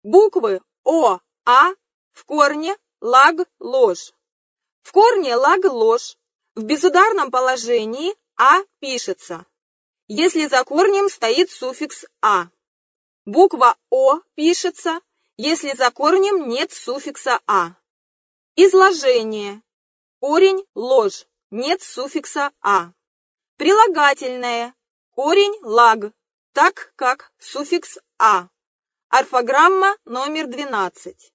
Буквы О, А в корне лаг-ложь. В корне лаг-ложь. В безударном положении А пишется, если за корнем стоит суффикс А. Буква О пишется, если за корнем нет суффикса А. Изложение. Корень ложь, нет суффикса А. Прилагательное. Корень лаг, так как суффикс А. Орфограмма номер 12.